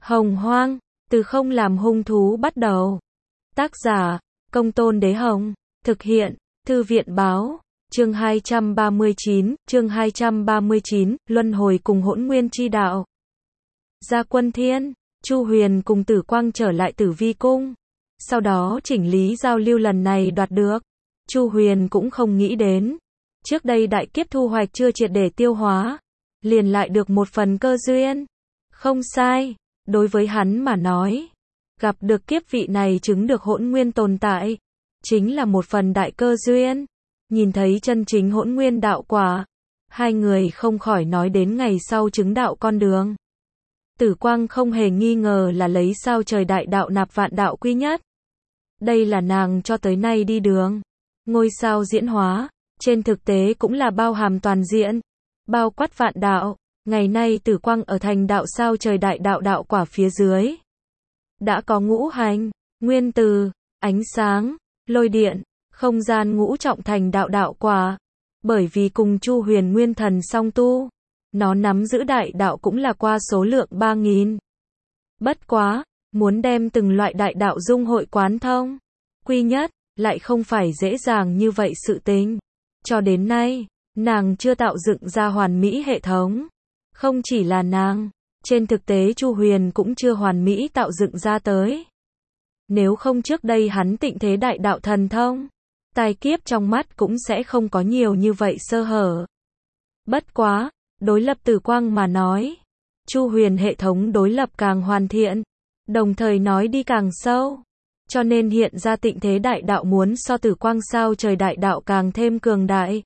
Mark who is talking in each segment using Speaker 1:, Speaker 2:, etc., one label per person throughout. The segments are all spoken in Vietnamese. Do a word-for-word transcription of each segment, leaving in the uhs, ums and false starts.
Speaker 1: Hồng Hoang, từ không làm hung thú bắt đầu. Tác giả, Công Tôn Đế Hồng. Thực hiện, Thư viện báo. Chương hai trăm ba mươi chín, chương hai trăm ba mươi chín, luân hồi cùng hỗn nguyên chi đạo. Ra Quân Thiên, Chu Huyền cùng Tử Quang trở lại Tử Vi cung. Sau đó chỉnh lý giao lưu lần này đoạt được. Chu Huyền cũng không nghĩ đến, trước đây đại kiếp thu hoạch chưa triệt để tiêu hóa, liền lại được một phần cơ duyên. Không sai, đối với hắn mà nói, gặp được kiếp vị này chứng được hỗn nguyên tồn tại, chính là một phần đại cơ duyên. Nhìn thấy chân chính hỗn nguyên đạo quả, hai người không khỏi nói đến ngày sau chứng đạo con đường. Tử Quang không hề nghi ngờ là lấy sao trời đại đạo nạp vạn đạo quy nhất. Đây là nàng cho tới nay đi đường. Ngôi sao diễn hóa, trên thực tế cũng là bao hàm toàn diện, bao quát vạn đạo. Ngày nay Tử Quang ở thành đạo sao trời đại đạo đạo quả phía dưới. Đã có ngũ hành, nguyên từ, ánh sáng, lôi điện, không gian ngũ trọng thành đạo đạo quả. Bởi vì cùng Chu Huyền nguyên thần song tu, nó nắm giữ đại đạo cũng là qua số lượng ba nghìn. Bất quá, muốn đem từng loại đại đạo dung hội quán thông, quy nhất, lại không phải dễ dàng như vậy sự tình. Cho đến nay, nàng chưa tạo dựng ra hoàn mỹ hệ thống. Không chỉ là nàng, trên thực tế Chu Huyền cũng chưa hoàn mỹ tạo dựng ra tới. Nếu không trước đây hắn tịnh thế đại đạo thần thông, tai kiếp trong mắt cũng sẽ không có nhiều như vậy sơ hở. Bất quá, đối lập Tử Quang mà nói, Chu Huyền hệ thống đối lập càng hoàn thiện, đồng thời nói đi càng sâu. Cho nên hiện ra tịnh thế đại đạo muốn so Tử Quang sao trời đại đạo càng thêm cường đại.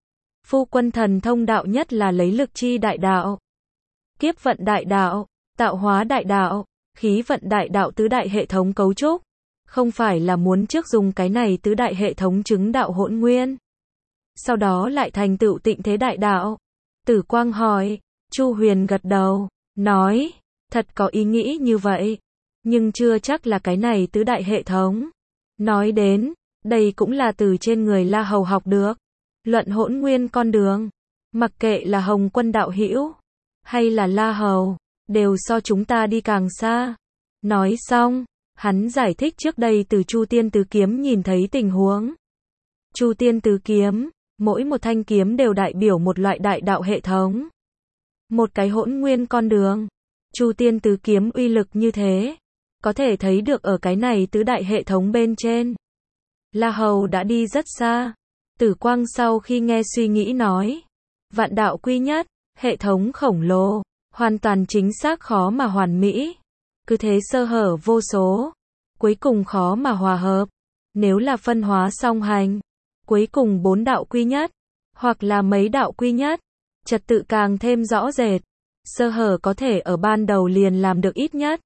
Speaker 1: Phu quân thần thông đạo nhất là lấy lực chi đại đạo, kiếp vận đại đạo, tạo hóa đại đạo, khí vận đại đạo tứ đại hệ thống cấu trúc. Không phải là muốn trước dùng cái này tứ đại hệ thống chứng đạo hỗn nguyên, sau đó lại thành tựu tịnh thế đại đạo. Tử Quang hỏi, Chu Huyền gật đầu, nói, thật có ý nghĩ như vậy, nhưng chưa chắc là cái này tứ đại hệ thống. Nói đến, đây cũng là từ trên người La Hầu học được. Luận hỗn nguyên con đường, mặc kệ là Hồng Quân đạo hữu hay là La Hầu, đều so chúng ta đi càng xa. Nói xong, hắn giải thích trước đây từ Chu Tiên Tứ Kiếm nhìn thấy tình huống. Chu Tiên Tứ Kiếm, mỗi một thanh kiếm đều đại biểu một loại đại đạo hệ thống, một cái hỗn nguyên con đường. Chu Tiên Tứ Kiếm uy lực như thế, có thể thấy được ở cái này tứ đại hệ thống bên trên. La Hầu đã đi rất xa. Tử Quang sau khi nghe suy nghĩ nói, vạn đạo quy nhất, hệ thống khổng lồ, hoàn toàn chính xác khó mà hoàn mỹ. Cứ thế sơ hở vô số, cuối cùng khó mà hòa hợp. Nếu là phân hóa song hành, cuối cùng bốn đạo quy nhất, hoặc là mấy đạo quy nhất, trật tự càng thêm rõ rệt. Sơ hở có thể ở ban đầu liền làm được ít nhất.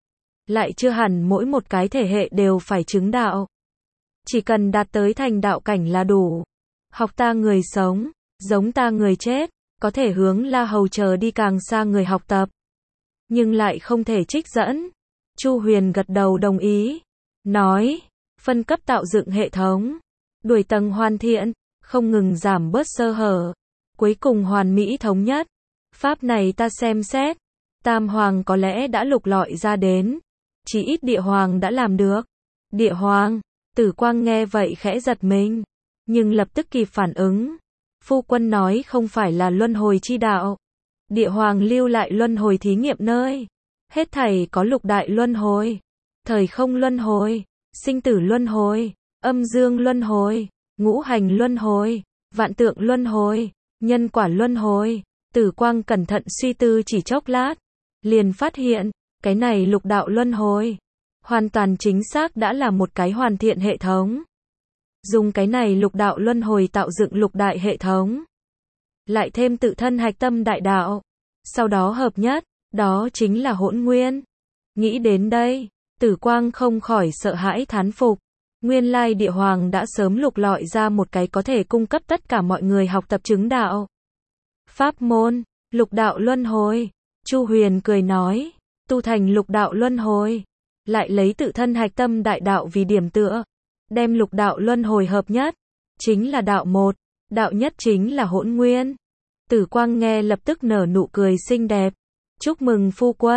Speaker 1: Lại chưa hẳn mỗi một cái thể hệ đều phải chứng đạo. Chỉ cần đạt tới thành đạo cảnh là đủ. Học ta người sống, giống ta người chết, có thể hướng La Hầu chờ đi càng xa người học tập. Nhưng lại không thể trích dẫn. Chu Huyền gật đầu đồng ý. Nói, phân cấp tạo dựng hệ thống, đuổi tầng hoàn thiện, không ngừng giảm bớt sơ hở. Cuối cùng hoàn mỹ thống nhất. Pháp này ta xem xét. Tam Hoàng có lẽ đã lục lọi ra đến. Chỉ ít Địa Hoàng đã làm được. Địa Hoàng, Tử Quang nghe vậy khẽ giật mình, nhưng lập tức kịp phản ứng. Phu quân nói không phải là luân hồi chi đạo. Địa Hoàng lưu lại luân hồi thí nghiệm nơi. Hết thảy có lục đại luân hồi, thời không luân hồi, sinh tử luân hồi, âm dương luân hồi, ngũ hành luân hồi, vạn tượng luân hồi, nhân quả luân hồi. Tử Quang cẩn thận suy tư chỉ chốc lát, liền phát hiện, cái này lục đạo luân hồi, hoàn toàn chính xác đã là một cái hoàn thiện hệ thống. Dùng cái này lục đạo luân hồi tạo dựng lục đại hệ thống, lại thêm tự thân hạch tâm đại đạo, sau đó hợp nhất, đó chính là hỗn nguyên. Nghĩ đến đây, Tử Quang không khỏi sợ hãi thán phục. Nguyên lai Địa Hoàng đã sớm lục lọi ra một cái có thể cung cấp tất cả mọi người học tập chứng đạo pháp môn, lục đạo luân hồi. Chu Huyền cười nói, tu thành lục đạo luân hồi, lại lấy tự thân hạch tâm đại đạo vì điểm tựa, đem lục đạo luân hồi hợp nhất, chính là đạo một, đạo nhất chính là hỗn nguyên. Tử Quang nghe lập tức nở nụ cười xinh đẹp. Chúc mừng phu quân,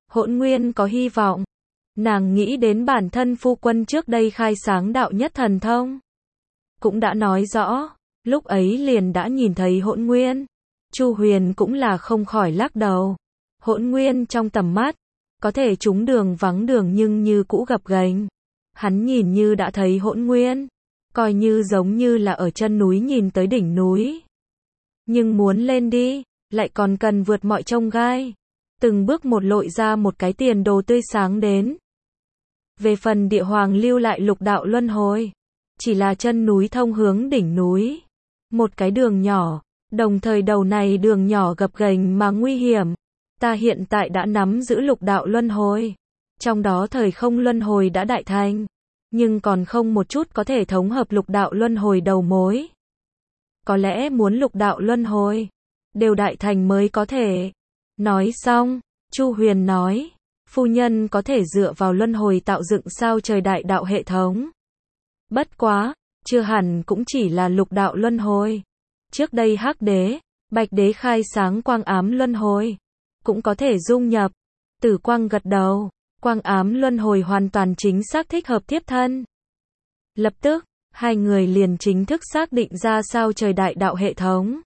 Speaker 1: Hỗn Nguyên có hy vọng. Nàng nghĩ đến bản thân phu quân trước đây khai sáng đạo nhất thần thông. Cũng đã nói rõ, lúc ấy liền đã nhìn thấy Hỗn Nguyên. Chu Huyền cũng là không khỏi lắc đầu. Hỗn Nguyên trong tầm mắt, có thể trúng đường vắng đường nhưng như cũ gập ghềnh. Hắn nhìn như đã thấy Hỗn Nguyên, coi như giống như là ở chân núi nhìn tới đỉnh núi. Nhưng muốn lên đi, lại còn cần vượt mọi chông gai. Từng bước một lội ra một cái tiền đồ tươi sáng đến. Về phần địa hoàng lưu lại lục đạo luân hồi, chỉ là chân núi thông hướng đỉnh núi. Một cái đường nhỏ, đồng thời đầu này đường nhỏ gập ghềnh mà nguy hiểm. Ta hiện tại đã nắm giữ lục đạo luân hồi. Trong đó thời không luân hồi đã đại thành, nhưng còn không một chút có thể thống hợp lục đạo luân hồi đầu mối. Có lẽ muốn lục đạo luân hồi đều đại thành mới có thể. Nói xong, Chu Huyền nói, phu nhân có thể dựa vào luân hồi tạo dựng sao trời đại đạo hệ thống. Bất quá, chưa hẳn cũng chỉ là lục đạo luân hồi. Trước đây Hắc Đế, Bạch Đế khai sáng quang ám luân hồi, cũng có thể dung nhập. Tử Quang gật đầu, quang ám luân hồi hoàn toàn chính xác thích hợp tiếp thân. Lập tức, hai người liền chính thức xác định ra sao trời đại đạo hệ thống.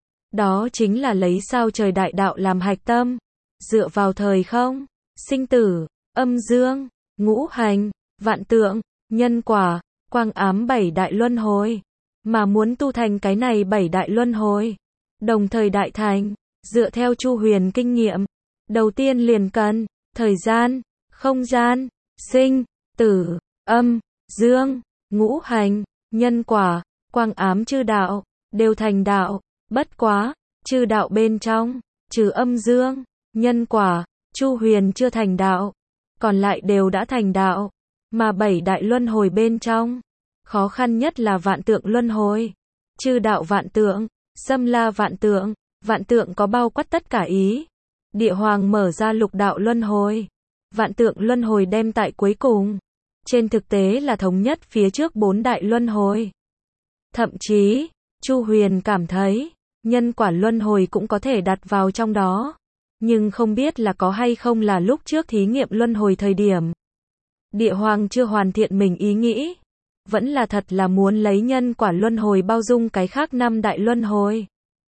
Speaker 1: Đó chính là lấy sao trời đại đạo làm hạch tâm, dựa vào thời không, sinh tử, âm dương, ngũ hành, vạn tượng, nhân quả, quang ám bảy đại luân hồi. Mà muốn tu thành cái này bảy đại luân hồi, đồng thời đại thành, dựa theo Chu Huyền kinh nghiệm, đầu tiên liền cần thời gian, không gian, sinh, tử, âm, dương, ngũ hành, nhân quả, quang ám chư đạo, đều thành đạo. Bất quá, chư đạo bên trong, trừ âm dương, nhân quả, Chu Huyền chưa thành đạo, còn lại đều đã thành đạo. Mà bảy đại luân hồi bên trong, khó khăn nhất là vạn tượng luân hồi. Chư đạo vạn tượng, xâm la vạn tượng, vạn tượng có bao quát tất cả ý. Địa hoàng mở ra lục đạo luân hồi, vạn tượng luân hồi đem tại cuối cùng. Trên thực tế là thống nhất phía trước bốn đại luân hồi. Thậm chí, Chu Huyền cảm thấy, nhân quả luân hồi cũng có thể đặt vào trong đó. Nhưng không biết là có hay không là lúc trước thí nghiệm luân hồi thời điểm. Địa hoàng chưa hoàn thiện mình ý nghĩ. Vẫn là thật là muốn lấy nhân quả luân hồi bao dung cái khác năm đại luân hồi.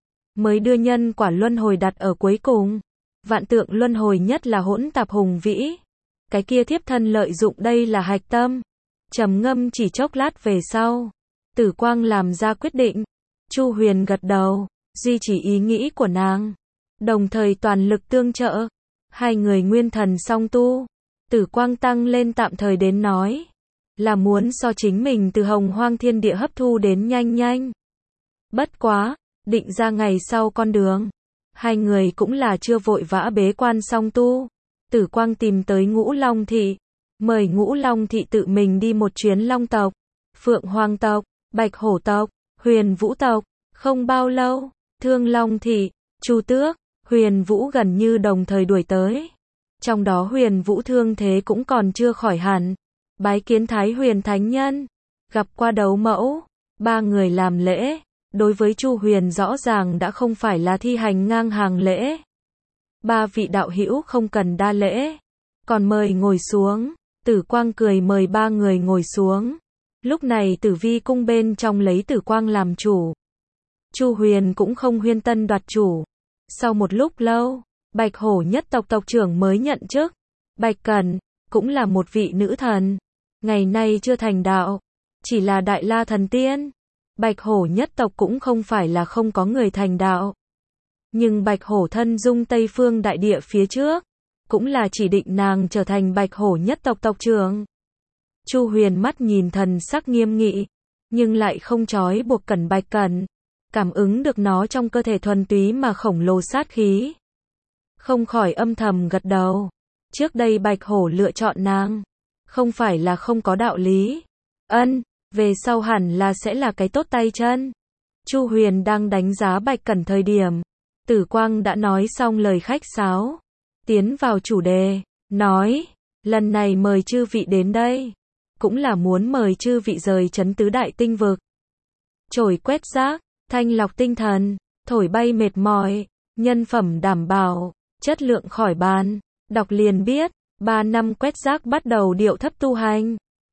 Speaker 1: Mới đưa nhân quả luân hồi đặt ở cuối cùng. Vạn tượng luân hồi nhất là hỗn tạp hùng vĩ. Cái kia thiếp thân lợi dụng đây là hạch tâm. Trầm ngâm chỉ chốc lát về sau. Tử Quang làm ra quyết định. Chu Huyền gật đầu, duy trì ý nghĩ của nàng. Đồng thời toàn lực tương trợ. Hai người nguyên thần song tu. Tử Quang tăng lên tạm thời đến nói. Là muốn so chính mình từ hồng hoang thiên địa hấp thu đến nhanh nhanh. Bất quá, định ra ngày sau con đường. Hai người cũng là chưa vội vã bế quan song tu. Tử Quang tìm tới Ngũ Long Thị. Mời Ngũ Long Thị tự mình đi một chuyến Long tộc, Phượng Hoàng tộc, Bạch Hổ tộc, Huyền Vũ tộc. Không bao lâu, Thương Long Thị, Chu Tước, Huyền Vũ gần như đồng thời đuổi tới. Trong đó Huyền Vũ thương thế cũng còn chưa khỏi hẳn. Bái kiến Thái Huyền Thánh Nhân, gặp qua đấu mẫu, ba người làm lễ. Đối với Chu Huyền rõ ràng đã không phải là thi hành ngang hàng lễ. Ba vị đạo hữu không cần đa lễ, còn mời ngồi xuống. Tử Quang cười mời ba người ngồi xuống. Lúc này Tử Vi cung bên trong lấy Tử Quang làm chủ. Chu Huyền cũng không huyên tân đoạt chủ. Sau một lúc lâu, Bạch Hổ nhất tộc tộc trưởng mới nhận chức. Bạch Cẩn, cũng là một vị nữ thần. Ngày nay chưa thành đạo, chỉ là Đại La thần tiên. Bạch Hổ nhất tộc cũng không phải là không có người thành đạo. Nhưng Bạch Hổ thân dung Tây Phương đại địa phía trước, cũng là chỉ định nàng trở thành Bạch Hổ nhất tộc tộc trưởng. Chu Huyền mắt nhìn thần sắc nghiêm nghị, nhưng lại không trói buộc Cẩn Bạch Cẩn. Cảm ứng được nó trong cơ thể thuần túy mà khổng lồ sát khí. Không khỏi âm thầm gật đầu. Trước đây Bạch Hổ lựa chọn nàng, không phải là không có đạo lý. Ân, về sau hẳn là sẽ là cái tốt tay chân. Chu Huyền đang đánh giá Bạch Cẩn thời điểm, Tử Quang đã nói xong lời khách sáo. Tiến vào chủ đề, nói, lần này mời chư vị đến đây, cũng là muốn mời chư vị rời trấn tứ đại tinh vực. Trồi quét rác, thanh lọc tinh thần, thổi bay mệt mỏi, nhân phẩm đảm bảo, chất lượng khỏi bàn. Đọc liền biết, ba năm quét rác bắt đầu điệu thấp tu hành.